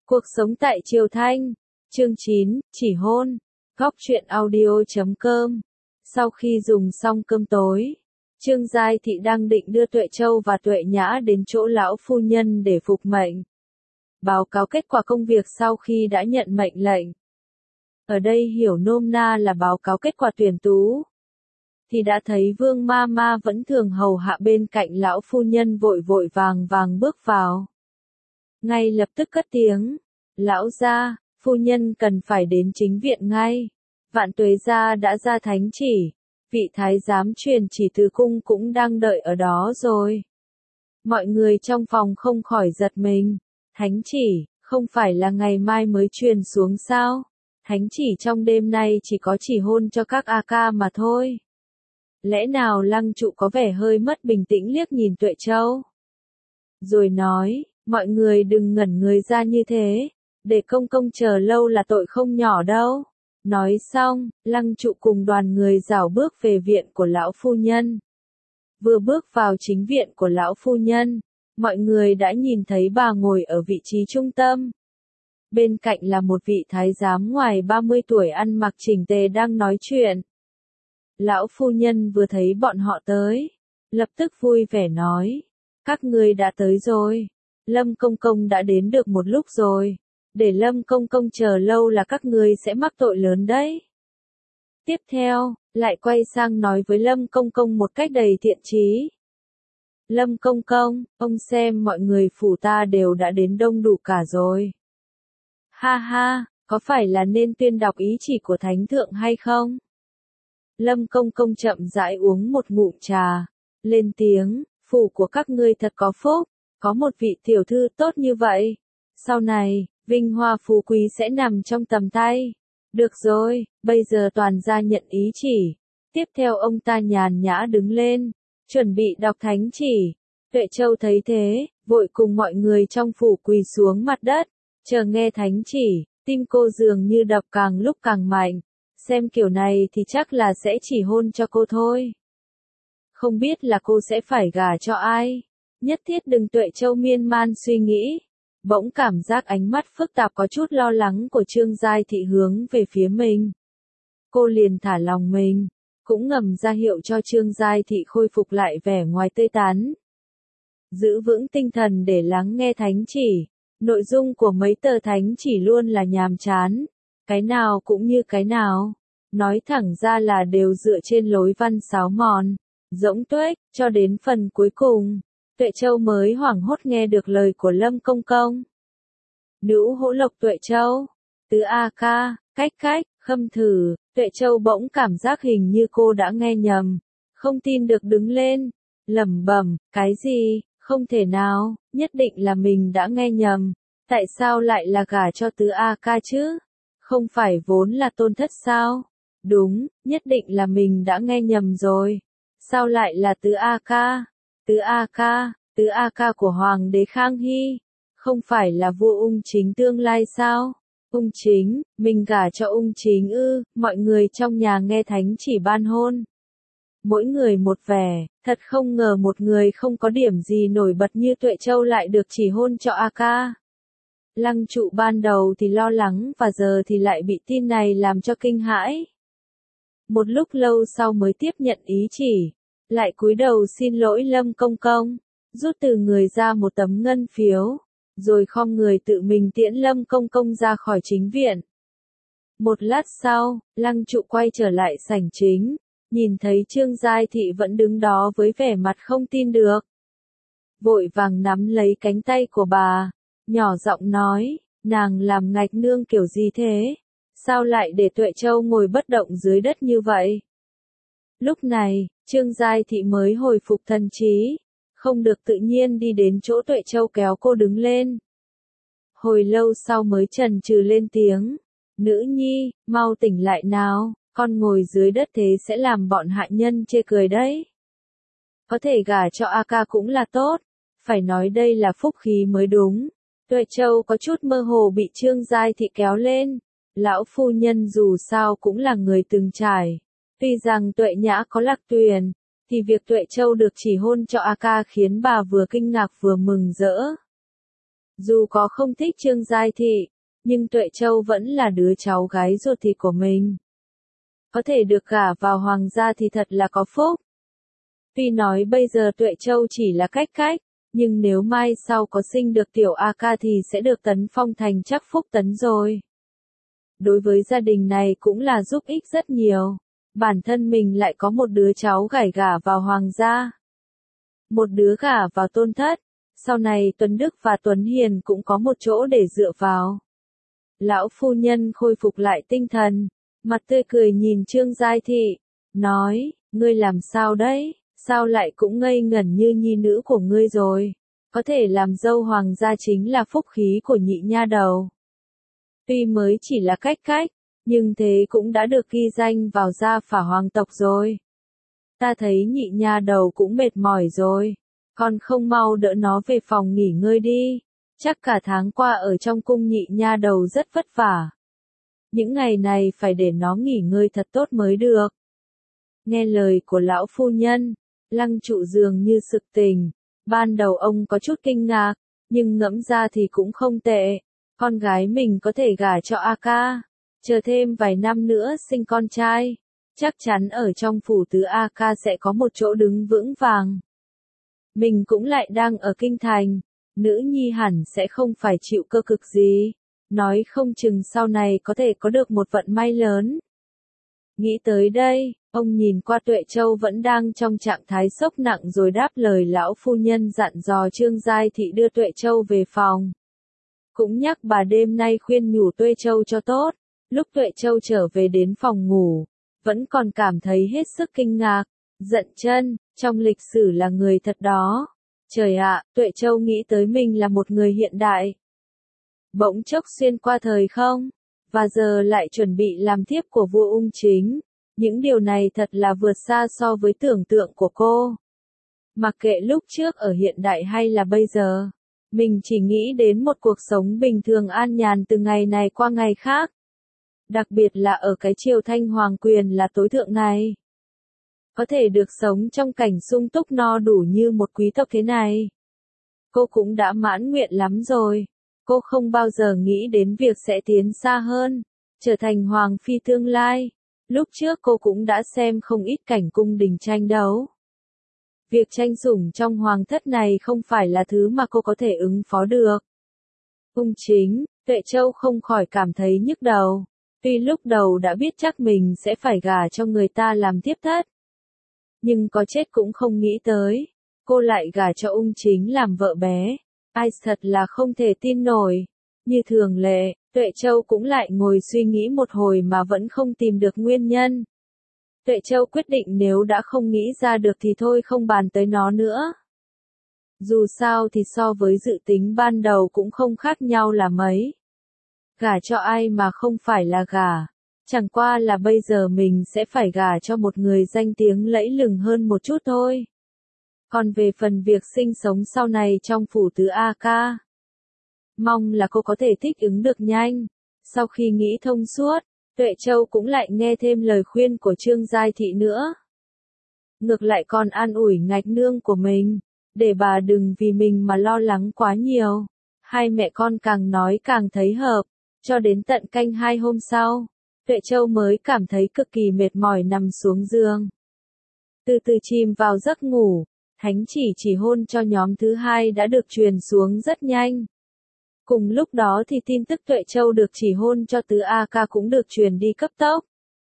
Cuộc sống tại Triều Thanh, chương 9, chỉ hôn, góc truyện audio.com. Sau khi dùng xong cơm tối, Trương Giai Thị đang định đưa Tuệ Châu và Tuệ Nhã đến chỗ lão phu nhân để phục mệnh. Báo cáo kết quả công việc sau khi đã nhận mệnh lệnh. Ở đây hiểu nôm na là báo cáo kết quả tuyển tú. Thì đã thấy Vương Ma Ma vẫn thường hầu hạ bên cạnh lão phu nhân vội vội vàng vàng bước vào. Ngay lập tức cất tiếng, lão gia, phu nhân cần phải đến chính viện ngay. Vạn Tuế gia đã ra thánh chỉ, vị thái giám truyền chỉ từ cung cũng đang đợi ở đó rồi. Mọi người trong phòng không khỏi giật mình. Thánh chỉ, không phải là ngày mai mới truyền xuống sao? Thánh chỉ trong đêm nay chỉ có chỉ hôn cho các a ca mà thôi. Lẽ nào Lăng Trụ có vẻ hơi mất bình tĩnh liếc nhìn Tuệ Châu. Rồi nói, mọi người đừng ngẩn người ra như thế, để công công chờ lâu là tội không nhỏ đâu. Nói xong, Lăng Trụ cùng đoàn người rảo bước về viện của lão phu nhân. Vừa bước vào chính viện của lão phu nhân, mọi người đã nhìn thấy bà ngồi ở vị trí trung tâm. Bên cạnh là một vị thái giám ngoài 30 tuổi ăn mặc chỉnh tề đang nói chuyện. Lão phu nhân vừa thấy bọn họ tới, lập tức vui vẻ nói, các ngươi đã tới rồi. Lâm công công đã đến được một lúc rồi, để Lâm công công chờ lâu là các ngươi sẽ mắc tội lớn đấy. Tiếp theo, lại quay sang nói với Lâm công công một cách đầy thiện chí. Lâm công công, ông xem mọi người phủ ta đều đã đến đông đủ cả rồi. Ha ha, có phải là nên tuyên đọc ý chỉ của thánh thượng hay không? Lâm công công chậm rãi uống một ngụm trà, lên tiếng, phủ của các ngươi thật có phúc, có một vị tiểu thư tốt như vậy. Sau này, vinh hoa phú quý sẽ nằm trong tầm tay. Được rồi, bây giờ toàn gia nhận ý chỉ. Tiếp theo ông ta nhàn nhã đứng lên, chuẩn bị đọc thánh chỉ. Tuệ Châu thấy thế, vội cùng mọi người trong phủ quỳ xuống mặt đất, chờ nghe thánh chỉ, tim cô dường như đập càng lúc càng mạnh. Xem kiểu này thì chắc là sẽ chỉ hôn cho cô thôi. Không biết là cô sẽ phải gả cho ai. Nhất thiết đừng. Tuệ Châu miên man suy nghĩ. Bỗng cảm giác ánh mắt phức tạp có chút lo lắng của Trương Giai Thị hướng về phía mình. Cô liền thả lòng mình, cũng ngầm ra hiệu cho Trương Giai Thị khôi phục lại vẻ ngoài tươi tắn. Giữ vững tinh thần để lắng nghe thánh chỉ. Nội dung của mấy tờ thánh chỉ luôn là nhàm chán. Cái nào cũng như cái nào. Nói thẳng ra là đều dựa trên lối văn sáo mòn, rỗng tuếch, cho đến phần cuối cùng. Tuệ Châu mới hoảng hốt nghe được lời của Lâm công công. Nữ hỗ lộc Tuệ Châu, tứ a ca, cách, khâm thử. Tuệ Châu bỗng cảm giác hình như cô đã nghe nhầm, không tin được đứng lên, lẩm bẩm, cái gì, không thể nào, nhất định là mình đã nghe nhầm, tại sao lại là gả cho tứ a ca chứ? Không phải vốn là tôn thất sao? Đúng, nhất định là mình đã nghe nhầm rồi. Sao lại là tứ a ca? Tứ a ca của Hoàng đế Khang Hy, không phải là vua Ung Chính tương lai sao? Ung Chính, mình gả cho Ung Chính ư? Mọi người trong nhà nghe thánh chỉ ban hôn. Mỗi người một vẻ, thật không ngờ một người không có điểm gì nổi bật như Tuệ Châu lại được chỉ hôn cho a ca. Lăng Trụ ban đầu thì lo lắng và giờ thì lại bị tin này làm cho kinh hãi. Một lúc lâu sau mới tiếp nhận ý chỉ, lại cúi đầu xin lỗi Lâm công công, rút từ người ra một tấm ngân phiếu, rồi khom người tự mình tiễn Lâm công công ra khỏi chính viện. Một lát sau, Lăng Trụ quay trở lại sảnh chính, nhìn thấy Trương Giai Thị vẫn đứng đó với vẻ mặt không tin được. Vội vàng nắm lấy cánh tay của bà, nhỏ giọng nói, nàng làm ngạch nương kiểu gì thế? Sao lại để Tuệ Châu ngồi bất động dưới đất như vậy? Lúc này, Trương Giai Thị mới hồi phục thần trí, không được tự nhiên đi đến chỗ Tuệ Châu kéo cô đứng lên. Hồi lâu sau mới chần chừ lên tiếng, nữ nhi, mau tỉnh lại nào, con ngồi dưới đất thế sẽ làm bọn hạ nhân chê cười đấy. Có thể gả cho a ca cũng là tốt, phải nói đây là phúc khí mới đúng. Tuệ Châu có chút mơ hồ bị Trương Giai Thị kéo lên. Lão phu nhân dù sao cũng là người từng trải. Tuy rằng Tuệ Nhã có Lạc Tuyền, thì việc Tuệ Châu được chỉ hôn cho a ca khiến bà vừa kinh ngạc vừa mừng rỡ. Dù có không thích Trương Giai Thị, nhưng Tuệ Châu vẫn là đứa cháu gái ruột thịt của mình. Có thể được gả vào hoàng gia thì thật là có phúc. Tuy nói bây giờ Tuệ Châu chỉ là cách cách, nhưng nếu mai sau có sinh được tiểu A ca thì sẽ được tấn phong thành chắc phúc tấn rồi. Đối với gia đình này cũng là giúp ích rất nhiều. Bản thân mình lại có một đứa cháu gả vào hoàng gia. Một đứa gả vào tôn thất. Sau này Tuấn Đức và Tuấn Hiền cũng có một chỗ để dựa vào. Lão phu nhân khôi phục lại tinh thần, mặt tươi cười nhìn Trương Giai Thị, nói, ngươi làm sao đấy, sao lại cũng ngây ngẩn như nhi nữ của ngươi rồi, có thể làm dâu hoàng gia chính là phúc khí của nhị nha đầu. Tuy mới chỉ là cách cách, nhưng thế cũng đã được ghi danh vào gia phả hoàng tộc rồi. Ta thấy nhị nha đầu cũng mệt mỏi rồi, còn không mau đỡ nó về phòng nghỉ ngơi đi. Chắc cả tháng qua ở trong cung nhị nha đầu rất vất vả. Những ngày này phải để nó nghỉ ngơi thật tốt mới được. Nghe lời của lão phu nhân, Lăng Trụ dường như sực tỉnh. Ban đầu ông có chút kinh ngạc, nhưng ngẫm ra thì cũng không tệ. Con gái mình có thể gả cho A ca, chờ thêm vài năm nữa sinh con trai. Chắc chắn ở trong phủ tứ A ca sẽ có một chỗ đứng vững vàng. Mình cũng lại đang ở kinh thành. Nữ nhi hẳn sẽ không phải chịu cơ cực gì, nói không chừng sau này có thể có được một vận may lớn. Nghĩ tới đây, ông nhìn qua Tuệ Châu vẫn đang trong trạng thái sốc nặng rồi đáp lời lão phu nhân dặn dò Trương Giai Thị đưa Tuệ Châu về phòng. Cũng nhắc bà đêm nay khuyên nhủ Tuệ Châu cho tốt, lúc Tuệ Châu trở về đến phòng ngủ, vẫn còn cảm thấy hết sức kinh ngạc, giận chân, trong lịch sử là người thật đó. Trời ạ, Tuệ Châu nghĩ tới mình là một người hiện đại. Bỗng chốc xuyên qua thời không, và giờ lại chuẩn bị làm thiếp của vua Ung Chính. Những điều này thật là vượt xa so với tưởng tượng của cô. Mặc kệ lúc trước ở hiện đại hay là bây giờ, mình chỉ nghĩ đến một cuộc sống bình thường an nhàn từ ngày này qua ngày khác. Đặc biệt là ở cái triều Thanh Hoàng quyền là tối thượng này. Có thể được sống trong cảnh sung túc no đủ như một quý tộc thế này. Cô cũng đã mãn nguyện lắm rồi. Cô không bao giờ nghĩ đến việc sẽ tiến xa hơn, trở thành hoàng phi tương lai. Lúc trước cô cũng đã xem không ít cảnh cung đình tranh đấu. Việc tranh sủng trong hoàng thất này không phải là thứ mà cô có thể ứng phó được. Ung Chính, Tuệ Châu không khỏi cảm thấy nhức đầu. Tuy lúc đầu đã biết chắc mình sẽ phải gả cho người ta làm tiếp thất. Nhưng có chết cũng không nghĩ tới, cô lại gả cho Ung Chính làm vợ bé. Ai thật là không thể tin nổi. Như thường lệ, Tuệ Châu cũng lại ngồi suy nghĩ một hồi mà vẫn không tìm được nguyên nhân. Tuệ Châu quyết định nếu đã không nghĩ ra được thì thôi không bàn tới nó nữa. Dù sao thì so với dự tính ban đầu cũng không khác nhau là mấy. Gả cho ai mà không phải là gả. Chẳng qua là bây giờ mình sẽ phải gả cho một người danh tiếng lẫy lừng hơn một chút thôi. Còn về phần việc sinh sống sau này trong phủ tứ A ca, mong là cô có thể thích ứng được nhanh. Sau khi nghĩ thông suốt, Tuệ Châu cũng lại nghe thêm lời khuyên của Trương Giai Thị nữa. Ngược lại còn an ủi ngạch nương của mình, để bà đừng vì mình mà lo lắng quá nhiều. Hai mẹ con càng nói càng thấy hợp, cho đến tận canh 2 hôm sau, Tuệ Châu mới cảm thấy cực kỳ mệt mỏi nằm xuống giường. Từ từ chìm vào giấc ngủ, thánh chỉ hôn cho nhóm thứ 2 đã được truyền xuống rất nhanh. Cùng lúc đó thì tin tức Tuệ Châu được chỉ hôn cho tứ A ca cũng được truyền đi cấp tốc.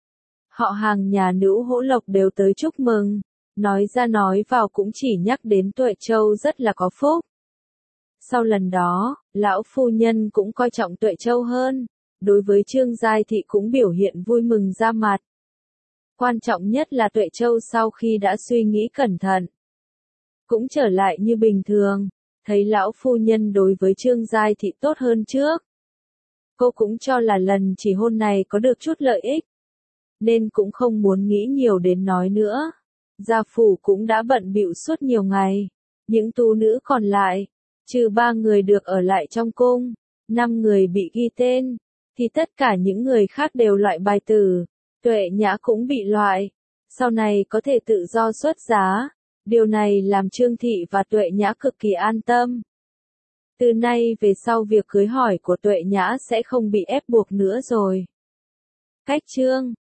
Họ hàng nhà nữ Hỗ Lộc đều tới chúc mừng, nói ra nói vào cũng chỉ nhắc đến Tuệ Châu rất là có phúc. Sau lần đó, lão phu nhân cũng coi trọng Tuệ Châu hơn, đối với Trương Giai Thị cũng biểu hiện vui mừng ra mặt. Quan trọng nhất là Tuệ Châu sau khi đã suy nghĩ cẩn thận, cũng trở lại như bình thường, thấy lão phu nhân đối với Trương Giai Thị tốt hơn trước. Cô cũng cho là lần chỉ hôn này có được chút lợi ích, nên cũng không muốn nghĩ nhiều đến nói nữa. Gia phủ cũng đã bận bịu suốt nhiều ngày, những tú nữ còn lại, trừ 3 người được ở lại trong cung, 5 người bị ghi tên, thì tất cả những người khác đều loại bài tử. Tuệ Nhã cũng bị loại, sau này có thể tự do xuất giá. Điều này làm Trương Thị và Tuệ Nhã cực kỳ an tâm. Từ nay về sau việc cưới hỏi của Tuệ Nhã sẽ không bị ép buộc nữa rồi. Cách chương